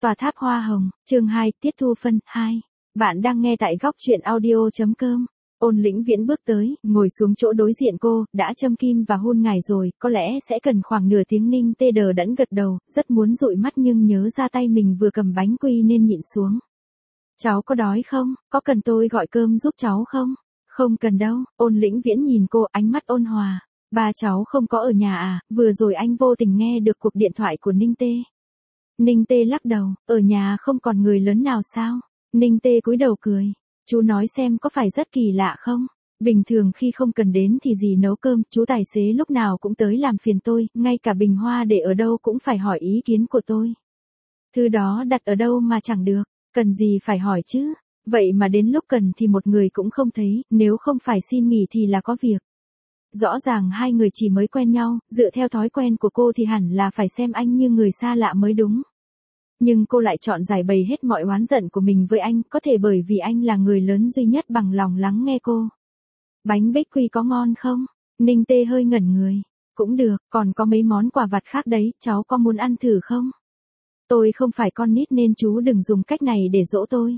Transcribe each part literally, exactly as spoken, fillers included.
Tòa tháp hoa hồng, chương hai, tiết thu phân, hai. Bạn đang nghe tại góc truyện audio.com. Ôn Lĩnh Viễn bước tới, ngồi xuống chỗ đối diện cô, đã châm kim và hôn ngài rồi, có lẽ sẽ cần khoảng nửa tiếng. Ninh Tê đờ đẫn gật đầu, rất muốn dụi mắt nhưng nhớ ra tay mình vừa cầm bánh quy nên nhịn xuống. Cháu có đói không, có cần tôi gọi cơm giúp cháu không? Không cần đâu, Ôn Lĩnh Viễn nhìn cô, ánh mắt ôn hòa. Ba cháu không có ở nhà à, vừa rồi anh vô tình nghe được cuộc điện thoại của Ninh Tê. Ninh Tê lắc đầu, ở nhà không còn người lớn nào sao? Ninh Tê cúi đầu cười. Chú nói xem có phải rất kỳ lạ không? Bình thường khi không cần đến thì dì nấu cơm, chú tài xế lúc nào cũng tới làm phiền tôi, ngay cả bình hoa để ở đâu cũng phải hỏi ý kiến của tôi. Thứ đó đặt ở đâu mà chẳng được, cần gì phải hỏi chứ? Vậy mà đến lúc cần thì một người cũng không thấy, nếu không phải xin nghỉ thì là có việc. Rõ ràng hai người chỉ mới quen nhau, dựa theo thói quen của cô thì hẳn là phải xem anh như người xa lạ mới đúng. Nhưng cô lại chọn giải bày hết mọi oán giận của mình với anh, có thể bởi vì anh là người lớn duy nhất bằng lòng lắng nghe cô. Bánh bích quy có ngon không? Ninh Tê hơi ngẩn người. Cũng được, còn có mấy món quà vặt khác đấy, cháu có muốn ăn thử không? Tôi không phải con nít nên chú đừng dùng cách này để dỗ tôi.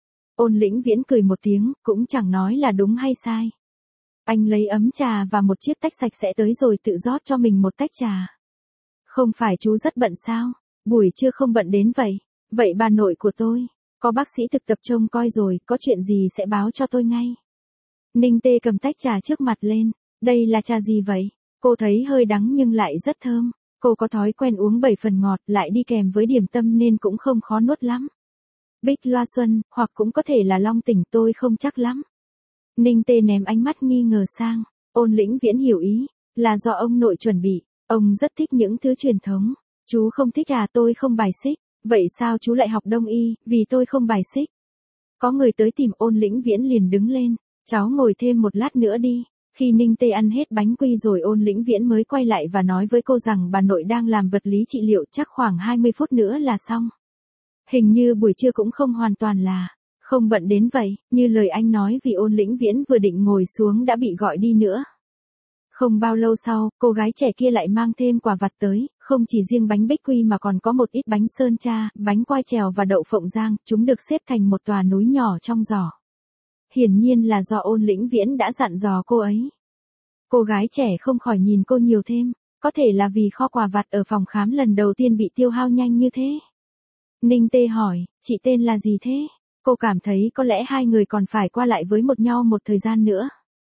Ôn Lĩnh Viễn cười một tiếng, cũng chẳng nói là đúng hay sai. Anh lấy ấm trà và một chiếc tách sạch sẽ tới rồi tự rót cho mình một tách trà. Không phải chú rất bận sao? Buổi trưa không bận đến vậy. Vậy bà nội của tôi, có bác sĩ thực tập trông coi rồi, có chuyện gì sẽ báo cho tôi ngay. Ninh Tê cầm tách trà trước mặt lên. Đây là trà gì vậy? Cô thấy hơi đắng nhưng lại rất thơm. Cô có thói quen uống bảy phần ngọt lại đi kèm với điểm tâm nên cũng không khó nuốt lắm. Bích Loa Xuân, hoặc cũng có thể là Long Tỉnh, tôi không chắc lắm. Ninh Tê ném ánh mắt nghi ngờ sang. Ôn Lĩnh Viễn hiểu ý, là do ông nội chuẩn bị, ông rất thích những thứ truyền thống. Chú không thích à? Tôi không bài xích. Vậy sao chú lại học đông y? Vì tôi không bài xích. Có người tới tìm. Ôn Lĩnh Viễn liền đứng lên. Cháu ngồi thêm một lát nữa đi. Khi Ninh Tê ăn hết bánh quy rồi Ôn Lĩnh Viễn mới quay lại và nói với cô rằng bà nội đang làm vật lý trị liệu, chắc khoảng hai mươi phút nữa là xong. Hình như buổi trưa cũng không hoàn toàn là không bận đến vậy, như lời anh nói, vì Ôn Lĩnh Viễn vừa định ngồi xuống đã bị gọi đi nữa. Không bao lâu sau, cô gái trẻ kia lại mang thêm quà vặt tới, không chỉ riêng bánh bích quy mà còn có một ít bánh sơn tra, bánh quai trèo và đậu phộng rang, chúng được xếp thành một tòa núi nhỏ trong giỏ. Hiển nhiên là do Ôn Lĩnh Viễn đã dặn dò cô ấy. Cô gái trẻ không khỏi nhìn cô nhiều thêm, có thể là vì kho quà vặt ở phòng khám lần đầu tiên bị tiêu hao nhanh như thế. Ninh Tê hỏi, chị tên là gì thế? Cô cảm thấy có lẽ hai người còn phải qua lại với một nhau một thời gian nữa.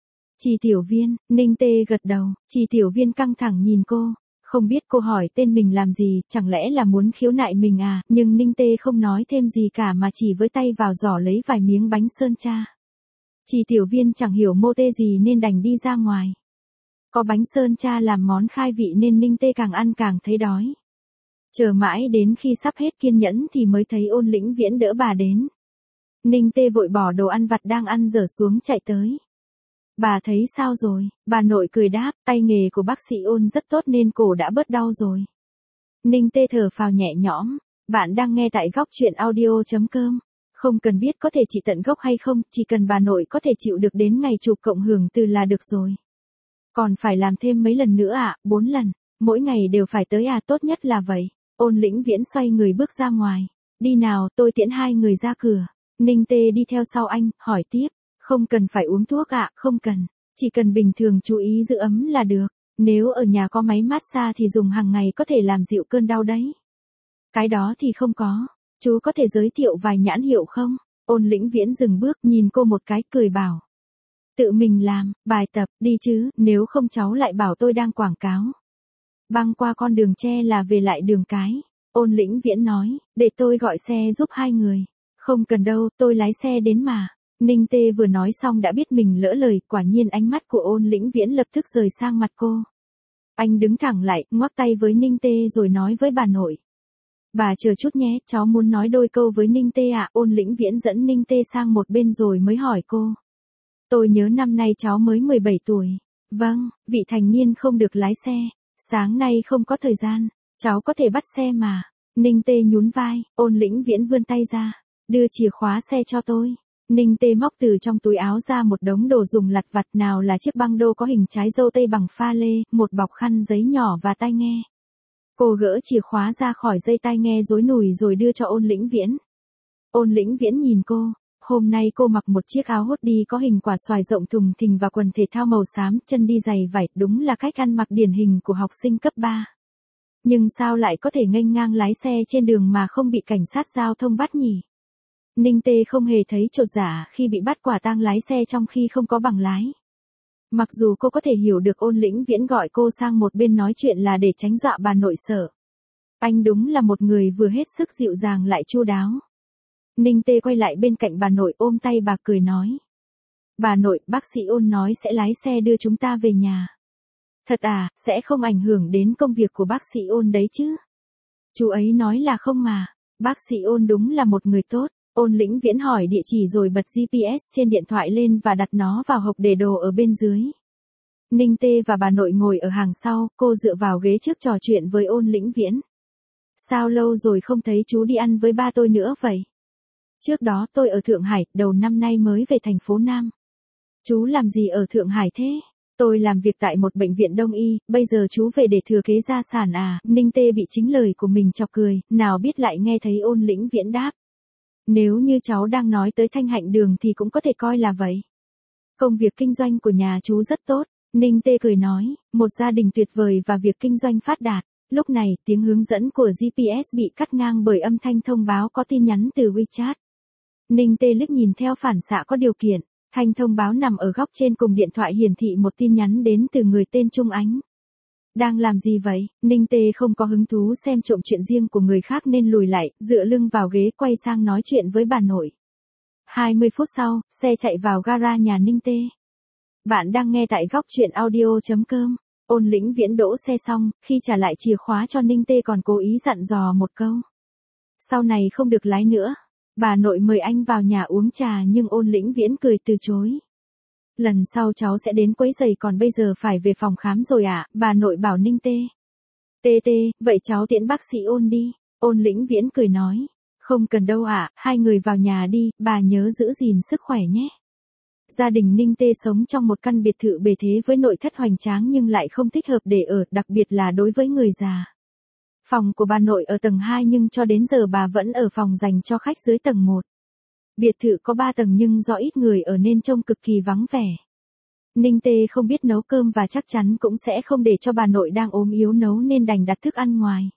Trì Tiểu Viên. Ninh Tê gật đầu. Trì Tiểu Viên căng thẳng nhìn cô. Không biết cô hỏi tên mình làm gì, chẳng lẽ là muốn khiếu nại mình à? Nhưng Ninh Tê không nói thêm gì cả mà chỉ với tay vào giỏ lấy vài miếng bánh sơn tra. Trì Tiểu Viên chẳng hiểu mô tê gì nên đành đi ra ngoài. Có bánh sơn tra làm món khai vị nên Ninh Tê càng ăn càng thấy đói. Chờ mãi đến khi sắp hết kiên nhẫn thì mới thấy Ôn Lĩnh Viễn đỡ bà đến. Ninh Tê vội bỏ đồ ăn vặt đang ăn dở xuống chạy tới. Bà thấy sao rồi? Bà nội cười đáp, tay nghề của bác sĩ Ôn rất tốt nên cổ đã bớt đau rồi. Ninh Tê thở phào nhẹ nhõm. Bạn đang nghe tại góc truyện audio.com. Không cần biết có thể trị tận gốc hay không, chỉ cần bà nội có thể chịu được đến ngày chụp cộng hưởng từ là được rồi. Còn phải làm thêm mấy lần nữa à? Bốn lần. Mỗi ngày đều phải tới à? Tốt nhất là vậy. Ôn Lĩnh Viễn xoay người bước ra ngoài. Đi nào, tôi tiễn hai người ra cửa. Ninh Tê đi theo sau anh, hỏi tiếp. Không cần phải uống thuốc ạ, à? Không cần. Chỉ cần bình thường chú ý giữ ấm là được. Nếu ở nhà có máy massage thì dùng hàng ngày có thể làm dịu cơn đau đấy. Cái đó thì không có. Chú có thể giới thiệu vài nhãn hiệu không? Ôn Lĩnh Viễn dừng bước nhìn cô một cái, cười bảo. Tự mình làm, bài tập, đi chứ, nếu không cháu lại bảo tôi đang quảng cáo. Băng qua con đường tre là về lại đường cái. Ôn Lĩnh Viễn nói, để tôi gọi xe giúp hai người. Không cần đâu, tôi lái xe đến mà. Ninh Tê vừa nói xong đã biết mình lỡ lời, quả nhiên ánh mắt của Ôn Lĩnh Viễn lập tức rời sang mặt cô. Anh đứng thẳng lại, ngoắc tay với Ninh Tê rồi nói với bà nội. Bà chờ chút nhé, cháu muốn nói đôi câu với Ninh Tê ạ. Ôn Lĩnh Viễn dẫn Ninh Tê sang một bên rồi mới hỏi cô. Tôi nhớ năm nay cháu mới mười bảy tuổi. Vâng, vị thành niên không được lái xe. Sáng nay không có thời gian, cháu có thể bắt xe mà. Ninh Tê nhún vai. Ôn Lĩnh Viễn vươn tay ra, đưa chìa khóa xe cho tôi. Ninh Tê móc từ trong túi áo ra một đống đồ dùng lặt vặt, nào là chiếc băng đô có hình trái dâu tây bằng pha lê, một bọc khăn giấy nhỏ và tai nghe. Cô gỡ chìa khóa ra khỏi dây tai nghe rối nùi rồi đưa cho Ôn Lĩnh Viễn. Ôn Lĩnh Viễn nhìn cô, hôm nay cô mặc một chiếc áo hốt đi có hình quả xoài rộng thùng thình và quần thể thao màu xám, chân đi giày vải, đúng là cách ăn mặc điển hình của học sinh cấp ba. Nhưng sao lại có thể nghênh ngang lái xe trên đường mà không bị cảnh sát giao thông bắt nhỉ? Ninh Tê không hề thấy chột dạ khi bị bắt quả tang lái xe trong khi không có bằng lái. Mặc dù cô có thể hiểu được Ôn Lĩnh Viễn gọi cô sang một bên nói chuyện là để tránh dọa bà nội sợ. Anh đúng là một người vừa hết sức dịu dàng lại chu đáo. Ninh Tê quay lại bên cạnh bà nội ôm tay bà cười nói. Bà nội, bác sĩ Ôn nói sẽ lái xe đưa chúng ta về nhà. Thật à, sẽ không ảnh hưởng đến công việc của bác sĩ Ôn đấy chứ? Chú ấy nói là không mà. Bác sĩ Ôn đúng là một người tốt. Ôn Lĩnh Viễn hỏi địa chỉ rồi bật giê pê ét trên điện thoại lên và đặt nó vào hộp để đồ ở bên dưới. Ninh Tê và bà nội ngồi ở hàng sau, cô dựa vào ghế trước trò chuyện với Ôn Lĩnh Viễn. Sao lâu rồi không thấy chú đi ăn với ba tôi nữa vậy? Trước đó tôi ở Thượng Hải, đầu năm nay mới về thành phố Nam. Chú làm gì ở Thượng Hải thế? Tôi làm việc tại một bệnh viện đông y, bây giờ chú về để thừa kế gia sản à? Ninh Tê bị chính lời của mình chọc cười, nào biết lại nghe thấy Ôn Lĩnh Viễn đáp. Nếu như cháu đang nói tới Thanh Hạnh Đường thì cũng có thể coi là vậy. Công việc kinh doanh của nhà chú rất tốt, Ninh Tê cười nói, một gia đình tuyệt vời và việc kinh doanh phát đạt. Lúc này, tiếng hướng dẫn của giê pê ét bị cắt ngang bởi âm thanh thông báo có tin nhắn từ WeChat. Ninh Tê liếc nhìn theo phản xạ có điều kiện, thanh thông báo nằm ở góc trên cùng điện thoại hiển thị một tin nhắn đến từ người tên Trung Ánh. Đang làm gì vậy? Ninh Tê không có hứng thú xem trộm chuyện riêng của người khác nên lùi lại, dựa lưng vào ghế quay sang nói chuyện với bà nội. hai mươi phút sau, xe chạy vào gara nhà Ninh Tê. Bạn đang nghe tại góc truyện audio chấm com. Ôn Lĩnh Viễn đỗ xe xong, khi trả lại chìa khóa cho Ninh Tê còn cố ý dặn dò một câu. Sau này không được lái nữa. Bà nội mời anh vào nhà uống trà nhưng Ôn Lĩnh Viễn cười từ chối. Lần sau cháu sẽ đến quấy giày còn bây giờ phải về phòng khám rồi ạ, à? Bà nội bảo Ninh Tê. Tê tê, vậy cháu tiễn bác sĩ Ôn đi. Ôn Lĩnh Viễn cười nói. Không cần đâu ạ, à, hai người vào nhà đi, bà nhớ giữ gìn sức khỏe nhé. Gia đình Ninh Tê sống trong một căn biệt thự bề thế với nội thất hoành tráng nhưng lại không thích hợp để ở, đặc biệt là đối với người già. Phòng của bà nội ở tầng hai nhưng cho đến giờ bà vẫn ở phòng dành cho khách dưới tầng một. Biệt thự có ba tầng nhưng do ít người ở nên trông cực kỳ vắng vẻ. Ninh Tê không biết nấu cơm và chắc chắn cũng sẽ không để cho bà nội đang ốm yếu nấu nên đành đặt thức ăn ngoài.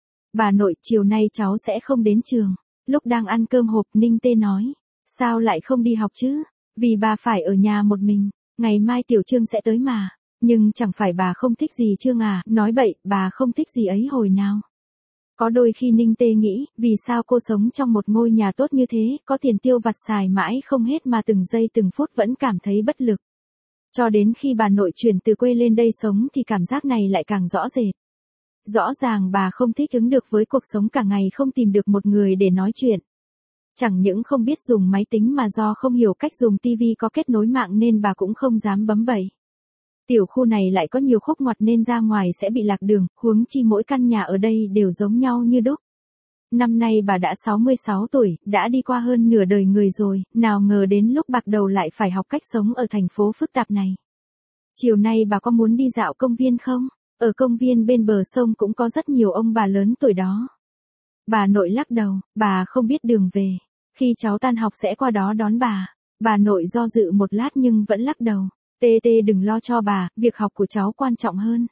Bà nội, chiều nay cháu sẽ không đến trường. Lúc đang ăn cơm hộp Ninh Tê nói. Sao lại không đi học chứ? Vì bà phải ở nhà một mình. Ngày mai Tiểu Trương sẽ tới mà. Nhưng chẳng phải bà không thích gì Trương à? Nói bậy, bà không thích gì ấy hồi nào. Có đôi khi Ninh Tê nghĩ, vì sao cô sống trong một ngôi nhà tốt như thế, có tiền tiêu vặt xài mãi không hết mà từng giây từng phút vẫn cảm thấy bất lực. Cho đến khi bà nội chuyển từ quê lên đây sống thì cảm giác này lại càng rõ rệt. Rõ ràng bà không thích ứng được với cuộc sống cả ngày không tìm được một người để nói chuyện. Chẳng những không biết dùng máy tính mà do không hiểu cách dùng tivi có kết nối mạng nên bà cũng không dám bấm bẩy. Tiểu khu này lại có nhiều khúc ngoặt nên ra ngoài sẽ bị lạc đường, huống chi mỗi căn nhà ở đây đều giống nhau như đúc. Năm nay bà đã sáu mươi sáu tuổi, đã đi qua hơn nửa đời người rồi, nào ngờ đến lúc bạc đầu lại phải học cách sống ở thành phố phức tạp này. Chiều nay bà có muốn đi dạo công viên không? Ở công viên bên bờ sông cũng có rất nhiều ông bà lớn tuổi đó. Bà nội lắc đầu, bà không biết đường về. Khi cháu tan học sẽ qua đó đón bà. Bà nội do dự một lát nhưng vẫn lắc đầu. Tê tê đừng lo cho bà, việc học của cháu quan trọng hơn.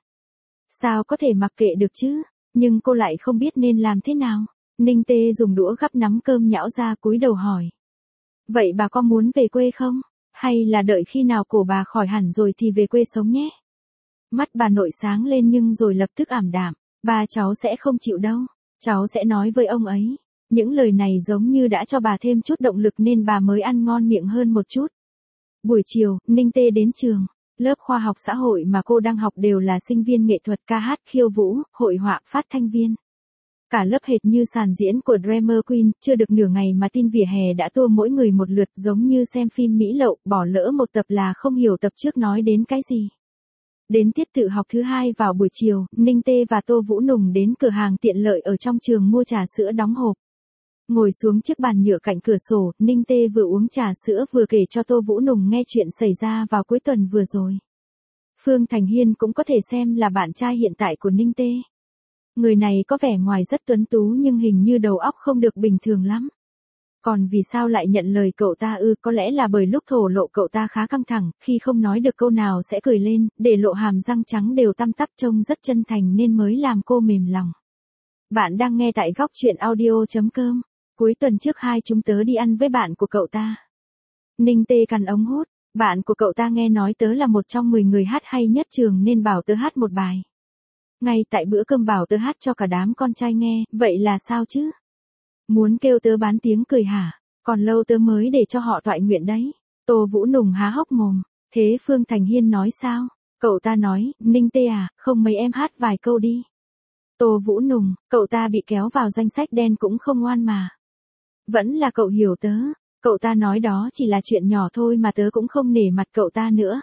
Sao có thể mặc kệ được chứ? Nhưng cô lại không biết nên làm thế nào. Ninh Tê dùng đũa gắp nắm cơm nhão ra cúi đầu hỏi. Vậy bà có muốn về quê không? Hay là đợi khi nào cổ bà khỏi hẳn rồi thì về quê sống nhé? Mắt bà nội sáng lên nhưng rồi lập tức ảm đạm. Ba cháu sẽ không chịu đâu. Cháu sẽ nói với ông ấy. Những lời này giống như đã cho bà thêm chút động lực nên bà mới ăn ngon miệng hơn một chút. Buổi chiều, Ninh Tê đến trường. Lớp khoa học xã hội mà cô đang học đều là sinh viên nghệ thuật ca hát, khiêu vũ, hội họa, phát thanh viên. Cả lớp hệt như sàn diễn của Drama Queen, chưa được nửa ngày mà tin vỉa hè đã tua mỗi người một lượt giống như xem phim Mỹ lậu, bỏ lỡ một tập là không hiểu tập trước nói đến cái gì. Đến tiết tự học thứ hai vào buổi chiều, Ninh Tê và Tô Vũ Nùng đến cửa hàng tiện lợi ở trong trường mua trà sữa đóng hộp. Ngồi xuống chiếc bàn nhựa cạnh cửa sổ, Ninh Tê vừa uống trà sữa vừa kể cho Tô Vũ Nùng nghe chuyện xảy ra vào cuối tuần vừa rồi. Phương Thành Hiên cũng có thể xem là bạn trai hiện tại của Ninh Tê. Người này có vẻ ngoài rất tuấn tú nhưng hình như đầu óc không được bình thường lắm. Còn vì sao lại nhận lời cậu ta ư? Có lẽ là bởi lúc thổ lộ cậu ta khá căng thẳng, khi không nói được câu nào sẽ cười lên, để lộ hàm răng trắng đều tăm tắp trông rất chân thành nên mới làm cô mềm lòng. Bạn đang nghe tại góc truyện audio.com. Cuối tuần trước hai chúng tớ đi ăn với bạn của cậu ta. Ninh Tê cằn ống hút, bạn của cậu ta nghe nói tớ là một trong mười người hát hay nhất trường nên bảo tớ hát một bài. Ngay tại bữa cơm bảo tớ hát cho cả đám con trai nghe, vậy là sao chứ? Muốn kêu tớ bán tiếng cười hả? Còn lâu tớ mới để cho họ toại nguyện đấy. Tô Vũ Nùng há hốc mồm. Thế Phương Thành Hiên nói sao? Cậu ta nói, Ninh Tê à, không mấy em hát vài câu đi. Tô Vũ Nùng, cậu ta bị kéo vào danh sách đen cũng không ngoan mà. Vẫn là cậu hiểu tớ. Cậu ta nói đó chỉ là chuyện nhỏ thôi mà tớ cũng không nể mặt cậu ta nữa.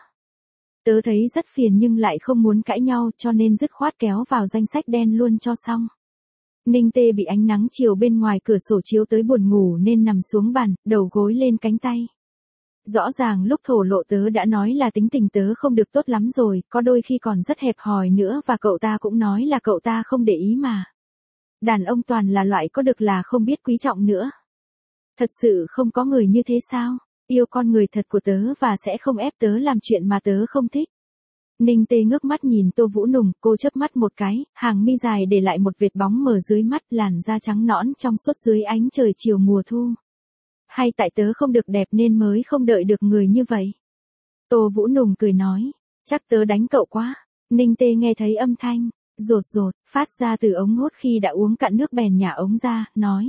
Tớ thấy rất phiền nhưng lại không muốn cãi nhau cho nên dứt khoát kéo vào danh sách đen luôn cho xong. Ninh Tê bị ánh nắng chiều bên ngoài cửa sổ chiếu tới buồn ngủ nên nằm xuống bàn, đầu gối lên cánh tay. Rõ ràng lúc thổ lộ tớ đã nói là tính tình tớ không được tốt lắm rồi, có đôi khi còn rất hẹp hòi nữa và cậu ta cũng nói là cậu ta không để ý mà. Đàn ông toàn là loại có được là không biết quý trọng nữa. Thật sự không có người như thế sao? Yêu con người thật của tớ và sẽ không ép tớ làm chuyện mà tớ không thích. Ninh Tê ngước mắt nhìn Tô Vũ Nùng, cô chớp mắt một cái, hàng mi dài để lại một vệt bóng mờ dưới mắt, làn da trắng nõn trong suốt dưới ánh trời chiều mùa thu. Hay tại tớ không được đẹp nên mới không đợi được người như vậy? Tô Vũ Nùng cười nói, chắc tớ đánh cậu quá. Ninh Tê nghe thấy âm thanh, rột rột, phát ra từ ống hút khi đã uống cạn nước bèn nhả ống ra, nói.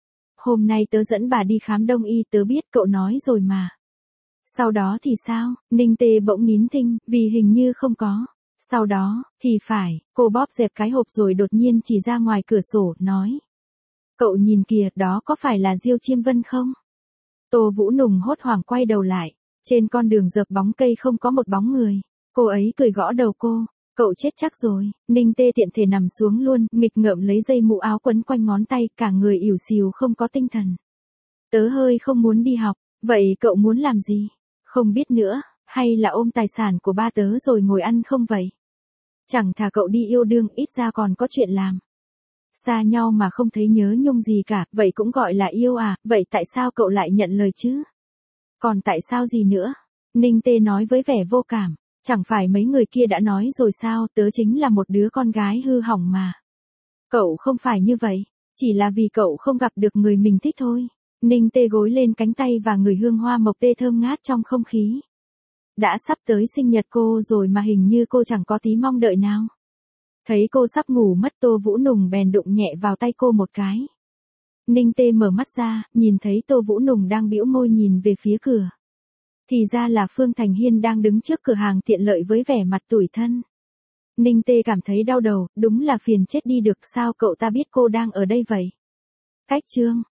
Hôm nay tớ dẫn bà đi khám đông y, tớ biết cậu nói rồi mà. Sau đó thì sao? Ninh Tê bỗng nín thinh, vì hình như không có. Sau đó, thì phải, cô bóp dẹp cái hộp rồi đột nhiên chỉ ra ngoài cửa sổ, nói. Cậu nhìn kìa, đó có phải là Diêu Chiêm Vân không? Tô Vũ Nùng hốt hoảng quay đầu lại. Trên con đường dợp bóng cây không có một bóng người. Cô ấy cười gõ đầu cô. Cậu chết chắc rồi. Ninh Tê tiện thể nằm xuống luôn, nghịch ngợm lấy dây mũ áo quấn quanh ngón tay, cả người ỉu xìu không có tinh thần. Tớ hơi không muốn đi học. Vậy cậu muốn làm gì? Không biết nữa, hay là ôm tài sản của ba tớ rồi ngồi ăn không vậy? Chẳng thà cậu đi yêu đương, ít ra còn có chuyện làm. Xa nhau mà không thấy nhớ nhung gì cả, vậy cũng gọi là yêu à, vậy tại sao cậu lại nhận lời chứ? Còn tại sao gì nữa? Ninh Tê nói với vẻ vô cảm, chẳng phải mấy người kia đã nói rồi sao, tớ chính là một đứa con gái hư hỏng mà. Cậu không phải như vậy, chỉ là vì cậu không gặp được người mình thích thôi. Ninh Tê gối lên cánh tay và ngửi hương hoa mộc tê thơm ngát trong không khí. Đã sắp tới sinh nhật cô rồi mà hình như cô chẳng có tí mong đợi nào. Thấy cô sắp ngủ mất, Tô Vũ Nùng bèn đụng nhẹ vào tay cô một cái. Ninh Tê mở mắt ra, nhìn thấy Tô Vũ Nùng đang bĩu môi nhìn về phía cửa. Thì ra là Phương Thành Hiên đang đứng trước cửa hàng tiện lợi với vẻ mặt tủi thân. Ninh Tê cảm thấy đau đầu, đúng là phiền chết đi được, sao cậu ta biết cô đang ở đây vậy? Cách chương